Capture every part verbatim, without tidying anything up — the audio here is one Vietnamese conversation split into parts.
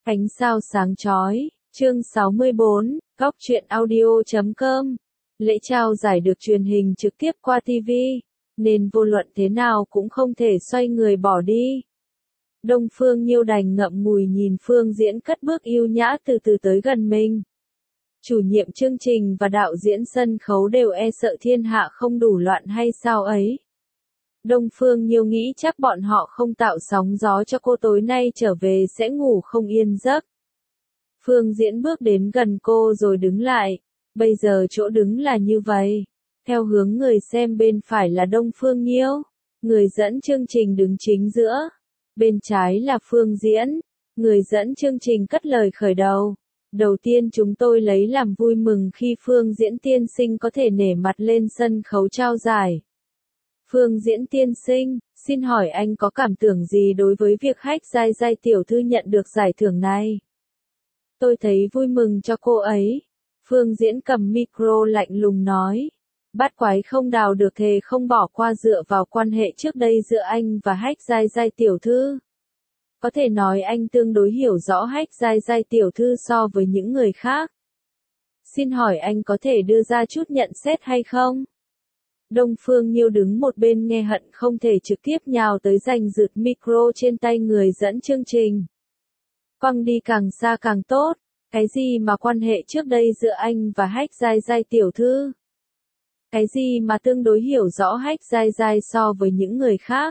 Ánh sao sáng chói, chương sáu mươi bốn, góc truyện audio chấm com. Lễ trao giải được truyền hình trực tiếp qua ti vi, nên vô luận thế nào cũng không thể xoay người bỏ đi. Đông Phương Nhiêu đành ngậm ngùi nhìn Phương Diễn cất bước yêu nhã từ từ tới gần mình. Chủ nhiệm chương trình và đạo diễn sân khấu đều e sợ thiên hạ không đủ loạn hay sao ấy. Đông Phương Nhiêu nghĩ chắc bọn họ không tạo sóng gió cho cô tối nay trở về sẽ ngủ không yên giấc. Phương Diễn bước đến gần cô rồi đứng lại. Bây giờ chỗ đứng là như vậy. Theo hướng người xem bên phải là Đông Phương Nhiêu. Người dẫn chương trình đứng chính giữa. Bên trái là Phương Diễn. Người dẫn chương trình cất lời khởi đầu. Đầu tiên chúng tôi lấy làm vui mừng khi Phương Diễn tiên sinh có thể nể mặt lên sân khấu trao giải. Phương Diễn tiên sinh, xin hỏi anh có cảm tưởng gì đối với việc Hách Giai Giai tiểu thư nhận được giải thưởng này? Tôi thấy vui mừng cho cô ấy. Phương Diễn cầm micro lạnh lùng nói. Bát quái không đào được thề không bỏ qua dựa vào quan hệ trước đây giữa anh và Hách Giai Giai tiểu thư. Có thể nói anh tương đối hiểu rõ Hách Giai Giai tiểu thư so với những người khác. Xin hỏi anh có thể đưa ra chút nhận xét hay không? Đông Phương Nhiêu đứng một bên nghe hận không thể trực tiếp nhào tới giành giật micro trên tay người dẫn chương trình. Quăng đi càng xa càng tốt, cái gì mà quan hệ trước đây giữa anh và Hách Giai Giai tiểu thư? Cái gì mà tương đối hiểu rõ Hách Giai Giai so với những người khác?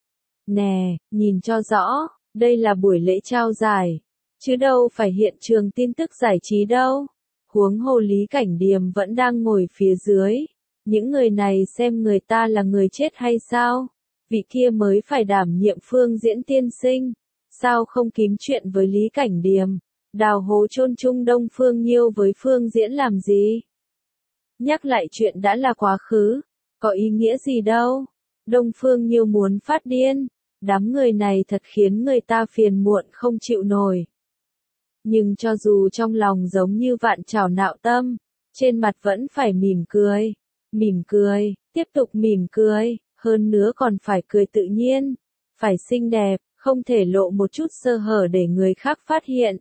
Nè, nhìn cho rõ, đây là buổi lễ trao giải, chứ đâu phải hiện trường tin tức giải trí đâu. Huống hồ Lý Cảnh Điềm vẫn đang ngồi phía dưới. Những người này xem người ta là người chết hay sao? Vị kia mới phải đảm nhiệm Phương Diễn tiên sinh. Sao không kiếm chuyện với Lý Cảnh Điềm? Đào hố chôn chung Đông Phương Nhiêu với Phương Diễn làm gì? Nhắc lại chuyện đã là quá khứ. Có ý nghĩa gì đâu? Đông Phương Nhiêu muốn phát điên. Đám người này thật khiến người ta phiền muộn không chịu nổi. Nhưng cho dù trong lòng giống như vạn trảo nạo tâm, trên mặt vẫn phải mỉm cười. Mỉm cười, tiếp tục mỉm cười, hơn nữa còn phải cười tự nhiên, phải xinh đẹp, không thể lộ một chút sơ hở để người khác phát hiện.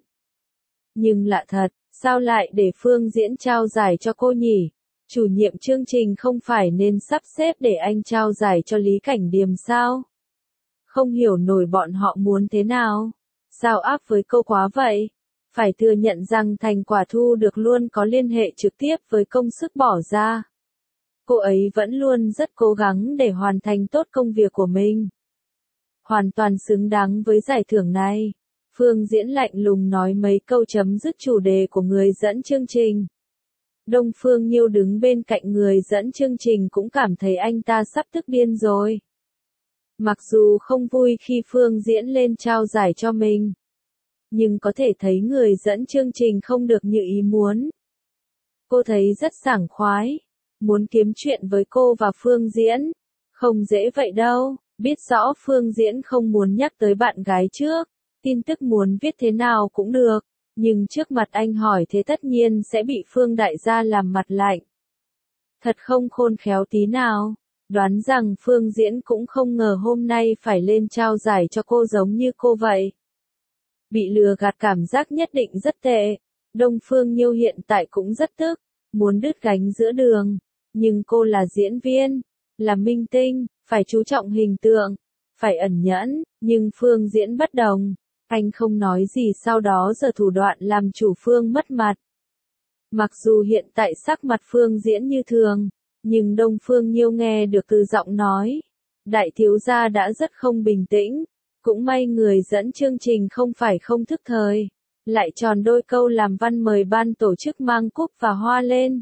Nhưng lạ thật, sao lại để Phương Diễn trao giải cho cô nhỉ? Chủ nhiệm chương trình không phải nên sắp xếp để anh trao giải cho Lý Cảnh Điềm sao? Không hiểu nổi bọn họ muốn thế nào? Sao áp với cô quá vậy? Phải thừa nhận rằng thành quả thu được luôn có liên hệ trực tiếp với công sức bỏ ra. Cô ấy vẫn luôn rất cố gắng để hoàn thành tốt công việc của mình. Hoàn toàn xứng đáng với giải thưởng này. Phương Diễn lạnh lùng nói mấy câu chấm dứt chủ đề của người dẫn chương trình. Đông Phương Nhiêu đứng bên cạnh người dẫn chương trình cũng cảm thấy anh ta sắp tức điên rồi. Mặc dù không vui khi Phương Diễn lên trao giải cho mình, nhưng có thể thấy người dẫn chương trình không được như ý muốn. Cô thấy rất sảng khoái. Muốn kiếm chuyện với cô và Phương Diễn. Không dễ vậy đâu, biết rõ Phương Diễn không muốn nhắc tới bạn gái trước. Tin tức muốn viết thế nào cũng được. Nhưng trước mặt anh hỏi thế tất nhiên sẽ bị Phương đại gia làm mặt lạnh. Thật không khôn khéo tí nào. Đoán rằng Phương Diễn cũng không ngờ hôm nay phải lên trao giải cho cô giống như cô vậy. Bị lừa gạt cảm giác nhất định rất tệ. Đông Phương Nhiêu hiện tại cũng rất tức. Muốn đứt gánh giữa đường. Nhưng cô là diễn viên, là minh tinh, phải chú trọng hình tượng, phải ẩn nhẫn, nhưng Phương Diễn bất đồng. Anh không nói gì sau đó giờ thủ đoạn làm chủ Phương mất mặt. Mặc dù hiện tại sắc mặt Phương Diễn như thường, nhưng Đông Phương Nhiêu nghe được từ giọng nói. Đại thiếu gia đã rất không bình tĩnh, cũng may người dẫn chương trình không phải không thức thời. Lại tròn đôi câu làm văn mời ban tổ chức mang cúp và hoa lên.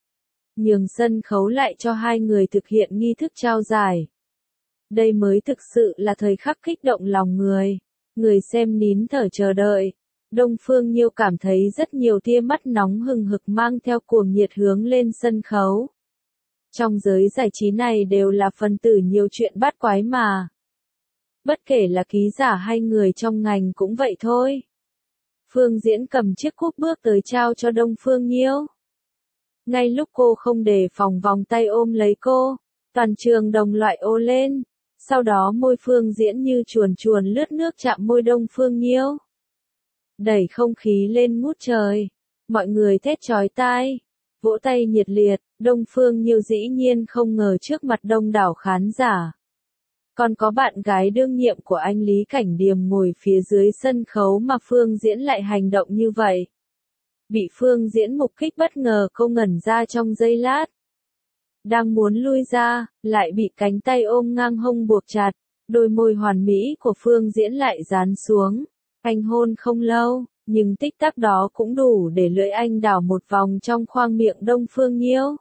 Nhường sân khấu lại cho hai người thực hiện nghi thức trao giải. Đây mới thực sự là thời khắc kích động lòng người. Người xem nín thở chờ đợi. Đông Phương Nhiêu cảm thấy rất nhiều tia mắt nóng hừng hực mang theo cuồng nhiệt hướng lên sân khấu. Trong giới giải trí này đều là phần tử nhiều chuyện bát quái mà. Bất kể là ký giả hay người trong ngành cũng vậy thôi. Phương Diễn cầm chiếc cúp bước tới trao cho Đông Phương Nhiêu. Ngay lúc cô không đề phòng vòng tay ôm lấy cô, toàn trường đồng loại ô lên. Sau đó môi Phương Diễn như chuồn chuồn lướt nước chạm môi Đông Phương Nhiêu. đẩy không khí lên ngút trời. Mọi người thét chói tai, vỗ tay nhiệt liệt, Đông Phương Nhiêu dĩ nhiên không ngờ trước mặt đông đảo khán giả. Còn có bạn gái đương nhiệm của anh Lý Cảnh Điềm ngồi phía dưới sân khấu mà Phương Diễn lại hành động như vậy. Bị Phương Diễn mục kích bất ngờ, cô ngẩn ra trong giây lát. Đang muốn lui ra, lại bị cánh tay ôm ngang hông buộc chặt, đôi môi hoàn mỹ của Phương Diễn lại dán xuống. Anh hôn không lâu, nhưng tích tắc đó cũng đủ để lưỡi anh đảo một vòng trong khoang miệng Đông Phương Nhiêu.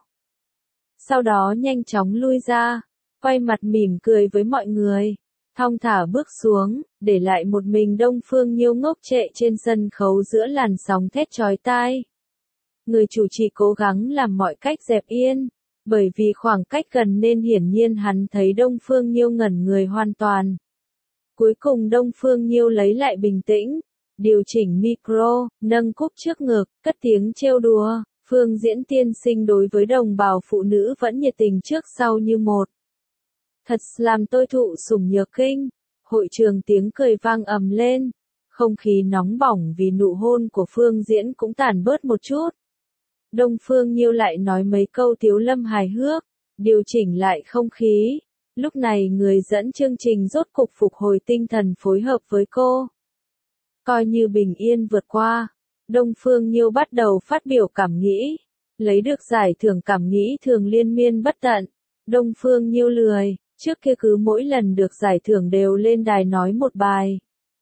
Sau đó nhanh chóng lui ra, quay mặt mỉm cười với mọi người, thong thả bước xuống, để lại một mình Đông Phương Nhiêu ngốc trệ trên sân khấu giữa làn sóng thét chói tai. Người chủ trì cố gắng làm mọi cách dẹp yên, bởi vì khoảng cách gần nên hiển nhiên hắn thấy Đông Phương Nhiêu ngẩn người hoàn toàn. Cuối cùng Đông Phương Nhiêu lấy lại bình tĩnh, điều chỉnh micro, nâng cúp trước ngực, cất tiếng trêu đùa. Phương Diễn tiên sinh đối với đồng bào phụ nữ vẫn nhiệt tình trước sau như một. Thật làm tôi thụ sủng nhược kinh. Hội trường tiếng cười vang ầm lên. Không khí nóng bỏng vì nụ hôn của Phương Diễn cũng tản bớt một chút. Đông Phương Nhiêu lại nói mấy câu tiếu lâm hài hước, điều chỉnh lại không khí. Lúc này người dẫn chương trình rốt cục phục hồi tinh thần phối hợp với cô. Coi như bình yên vượt qua, Đông Phương Nhiêu bắt đầu phát biểu cảm nghĩ. Lấy được giải thưởng cảm nghĩ thường liên miên bất tận. Đông Phương Nhiêu lười, trước kia cứ mỗi lần được giải thưởng đều lên đài nói một bài.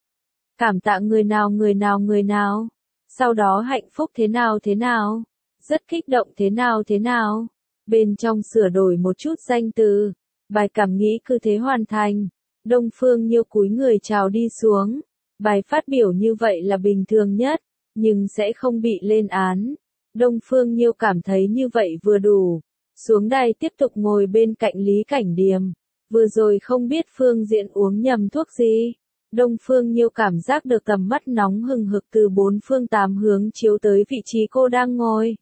Cảm tạ người nào người nào người nào. Sau đó hạnh phúc thế nào thế nào. Rất kích động thế nào thế nào. Bên trong sửa đổi một chút danh từ. Bài cảm nghĩ cứ thế hoàn thành. Đông Phương Nhiêu cúi người chào đi xuống. Bài phát biểu như vậy là bình thường nhất, nhưng sẽ không bị lên án. Đông Phương Nhiêu cảm thấy như vậy vừa đủ. Xuống đài tiếp tục ngồi bên cạnh Lý Cảnh Điềm. Vừa rồi không biết Phương Diễn uống nhầm thuốc gì. Đông Phương Nhiêu cảm giác được tầm mắt nóng hừng hực từ bốn phương tám hướng chiếu tới vị trí cô đang ngồi.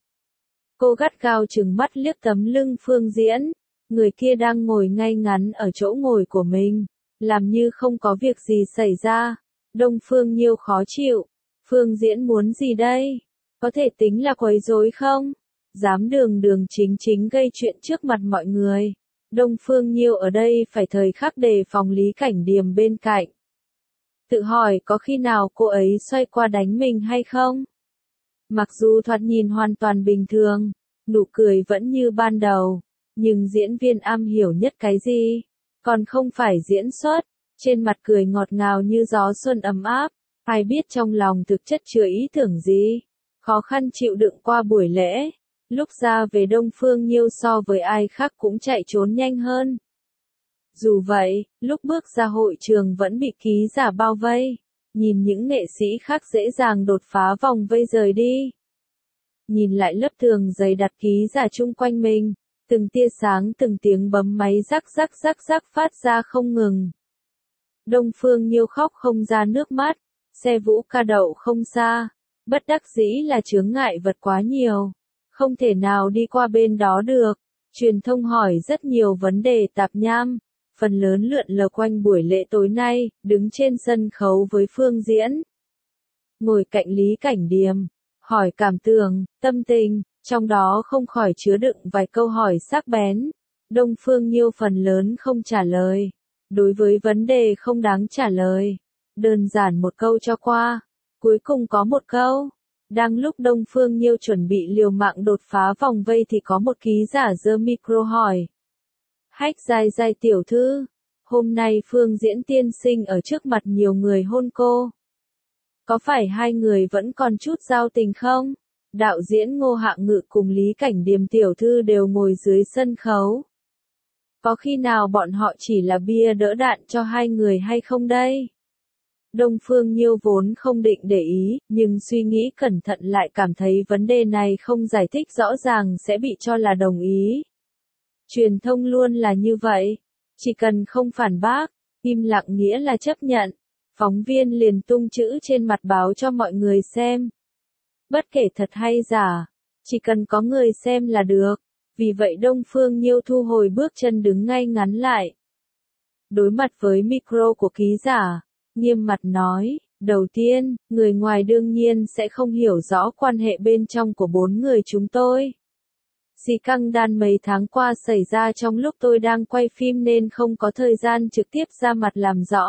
Cô gắt gao trừng mắt liếc tấm lưng Phương Diễn. Người kia đang ngồi ngay ngắn ở chỗ ngồi của mình, làm như không có việc gì xảy ra. Đông Phương Nhiêu khó chịu. Phương Diễn muốn gì đây? Có thể tính là quấy rối không? Dám đường đường chính chính gây chuyện trước mặt mọi người. Đông Phương Nhiêu ở đây phải thời khắc đề phòng Lý Cảnh Điềm bên cạnh. Tự hỏi có khi nào cô ấy xoay qua đánh mình hay không? Mặc dù thoạt nhìn hoàn toàn bình thường, nụ cười vẫn như ban đầu, nhưng diễn viên am hiểu nhất cái gì? Còn không phải diễn xuất, trên mặt cười ngọt ngào như gió xuân ấm áp, ai biết trong lòng thực chất chứa ý tưởng gì? Khó khăn chịu đựng qua buổi lễ, lúc ra về Đông Phương Nhiêu so với ai khác cũng chạy trốn nhanh hơn. Dù vậy, lúc bước ra hội trường vẫn bị ký giả bao vây, nhìn những nghệ sĩ khác dễ dàng đột phá vòng vây rời đi. Nhìn lại lớp tường dày đặt ký giả chung quanh mình, từng tia sáng từng tiếng bấm máy rắc rắc rắc rắc phát ra không ngừng. Đông Phương Nhiêu khóc không ra nước mắt, xe vũ ca đậu không xa, bất đắc dĩ là chướng ngại vật quá nhiều, không thể nào đi qua bên đó được. Truyền thông hỏi rất nhiều vấn đề tạp nham, phần lớn lượn lờ quanh buổi lễ tối nay, đứng trên sân khấu với Phương Diễn. Ngồi cạnh Lý Cảnh Điềm, hỏi cảm tưởng, tâm tình, trong đó không khỏi chứa đựng vài câu hỏi sắc bén. Đông Phương Nhiêu phần lớn không trả lời. Đối với vấn đề không đáng trả lời, đơn giản một câu cho qua. Cuối cùng có một câu. Đang lúc Đông Phương Nhiêu chuẩn bị liều mạng đột phá vòng vây thì có một ký giả giơ micro hỏi. Hách Giai Giai tiểu thư, hôm nay Phương Diễn tiên sinh ở trước mặt nhiều người hôn cô. Có phải hai người vẫn còn chút giao tình không? Đạo diễn Ngô Hạng Ngự cùng Lý Cảnh Điềm tiểu thư đều ngồi dưới sân khấu. Có khi nào bọn họ chỉ là bia đỡ đạn cho hai người hay không đây? Đông Phương Nhiêu vốn không định để ý, nhưng suy nghĩ cẩn thận lại cảm thấy vấn đề này không giải thích rõ ràng sẽ bị cho là đồng ý. Truyền thông luôn là như vậy, chỉ cần không phản bác, im lặng nghĩa là chấp nhận. Phóng viên liền tung chữ trên mặt báo cho mọi người xem. Bất kể thật hay giả, chỉ cần có người xem là được. Vì vậy Đông Phương Nhiêu thu hồi bước chân đứng ngay ngắn lại. Đối mặt với micro của ký giả, nghiêm mặt nói, Đầu tiên, người ngoài đương nhiên sẽ không hiểu rõ quan hệ bên trong của bốn người chúng tôi. Xì căng đan mấy tháng qua xảy ra trong lúc tôi đang quay phim nên không có thời gian trực tiếp ra mặt làm rõ.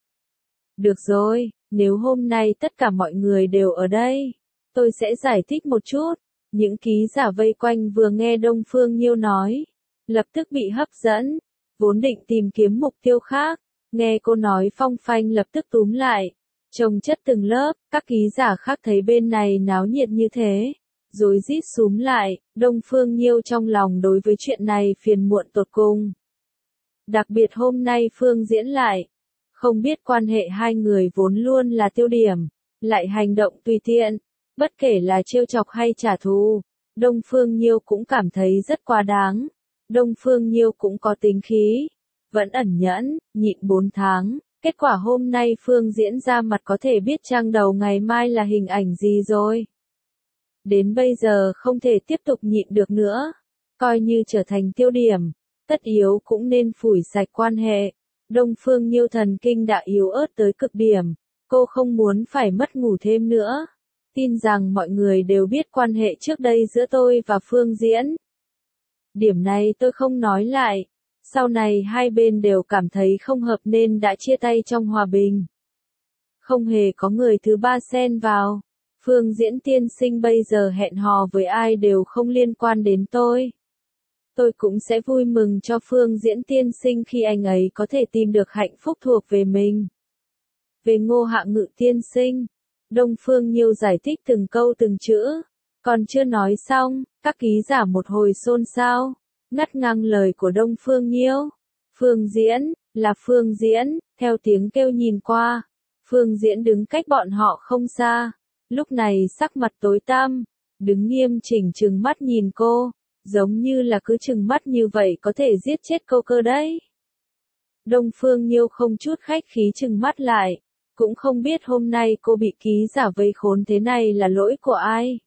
Được rồi, nếu hôm nay tất cả mọi người đều ở đây, tôi sẽ giải thích một chút. Những ký giả vây quanh vừa nghe Đông Phương Nhiêu nói, lập tức bị hấp dẫn, vốn định tìm kiếm mục tiêu khác, nghe cô nói phong phanh lập tức túm lại, chồng chất từng lớp, các ký giả khác thấy bên này náo nhiệt như thế, rối rít xúm lại, Đông Phương Nhiêu trong lòng đối với chuyện này phiền muộn tột cùng. Đặc biệt hôm nay Phương diễn lại, không biết quan hệ hai người vốn luôn là tiêu điểm, lại hành động tùy tiện, bất kể là trêu chọc hay trả thù, Đông Phương Nhiêu cũng cảm thấy rất quá đáng. Đông Phương Nhiêu cũng có tính khí, vẫn ẩn nhẫn, nhịn bốn tháng, kết quả hôm nay Phương diễn ra mặt có thể biết trang đầu ngày mai là hình ảnh gì rồi. Đến bây giờ không thể tiếp tục nhịn được nữa, coi như trở thành tiêu điểm, tất yếu cũng nên phủi sạch quan hệ. Đông Phương Nhiêu thần kinh đã yếu ớt tới cực điểm, cô không muốn phải mất ngủ thêm nữa. Tin rằng mọi người đều biết quan hệ trước đây giữa tôi và Phương diễn. Điểm này tôi không nói lại, sau này hai bên đều cảm thấy không hợp nên đã chia tay trong hòa bình. Không hề có người thứ ba xen vào. Phương diễn tiên sinh bây giờ hẹn hò với ai đều không liên quan đến tôi. Tôi cũng sẽ vui mừng cho Phương diễn tiên sinh khi anh ấy có thể tìm được hạnh phúc thuộc về mình. Về Ngô Hạ Ngự tiên sinh, Đông Phương Nhiêu giải thích từng câu từng chữ, còn chưa nói xong, các ký giả một hồi xôn xao, ngắt ngang lời của Đông Phương Nhiêu. Phương diễn, là Phương diễn, theo tiếng kêu nhìn qua, Phương diễn đứng cách bọn họ không xa, lúc này sắc mặt tối tăm, đứng nghiêm chỉnh trừng mắt nhìn cô, giống như là cứ trừng mắt như vậy có thể giết chết cô cơ đấy. Đông Phương Nhiêu không chút khách khí trừng mắt lại, cũng không biết hôm nay cô bị ký giả vây khốn thế này là lỗi của ai.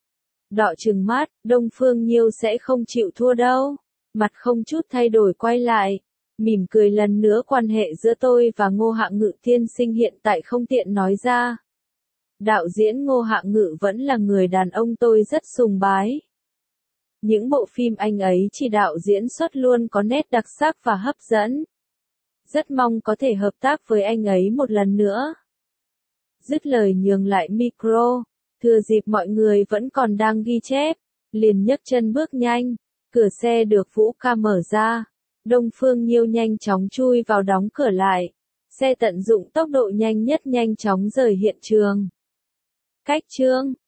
Đọ trừng mắt, Đông Phương Nhiêu sẽ không chịu thua đâu. Mặt không chút thay đổi quay lại, mỉm cười lần nữa quan hệ giữa tôi và Ngô Hạ Ngự tiên sinh hiện tại không tiện nói ra. Đạo diễn Ngô Hạ Ngự vẫn là người đàn ông tôi rất sùng bái. Những bộ phim anh ấy chỉ đạo diễn xuất luôn có nét đặc sắc và hấp dẫn. Rất mong có thể hợp tác với anh ấy một lần nữa. Dứt lời nhường lại micro, thừa dịp mọi người vẫn còn đang ghi chép, liền nhấc chân bước nhanh, cửa xe được Vũ Ca mở ra, Đông Phương Nhiêu nhanh chóng chui vào đóng cửa lại, xe tận dụng tốc độ nhanh nhất nhanh chóng rời hiện trường. Cách chương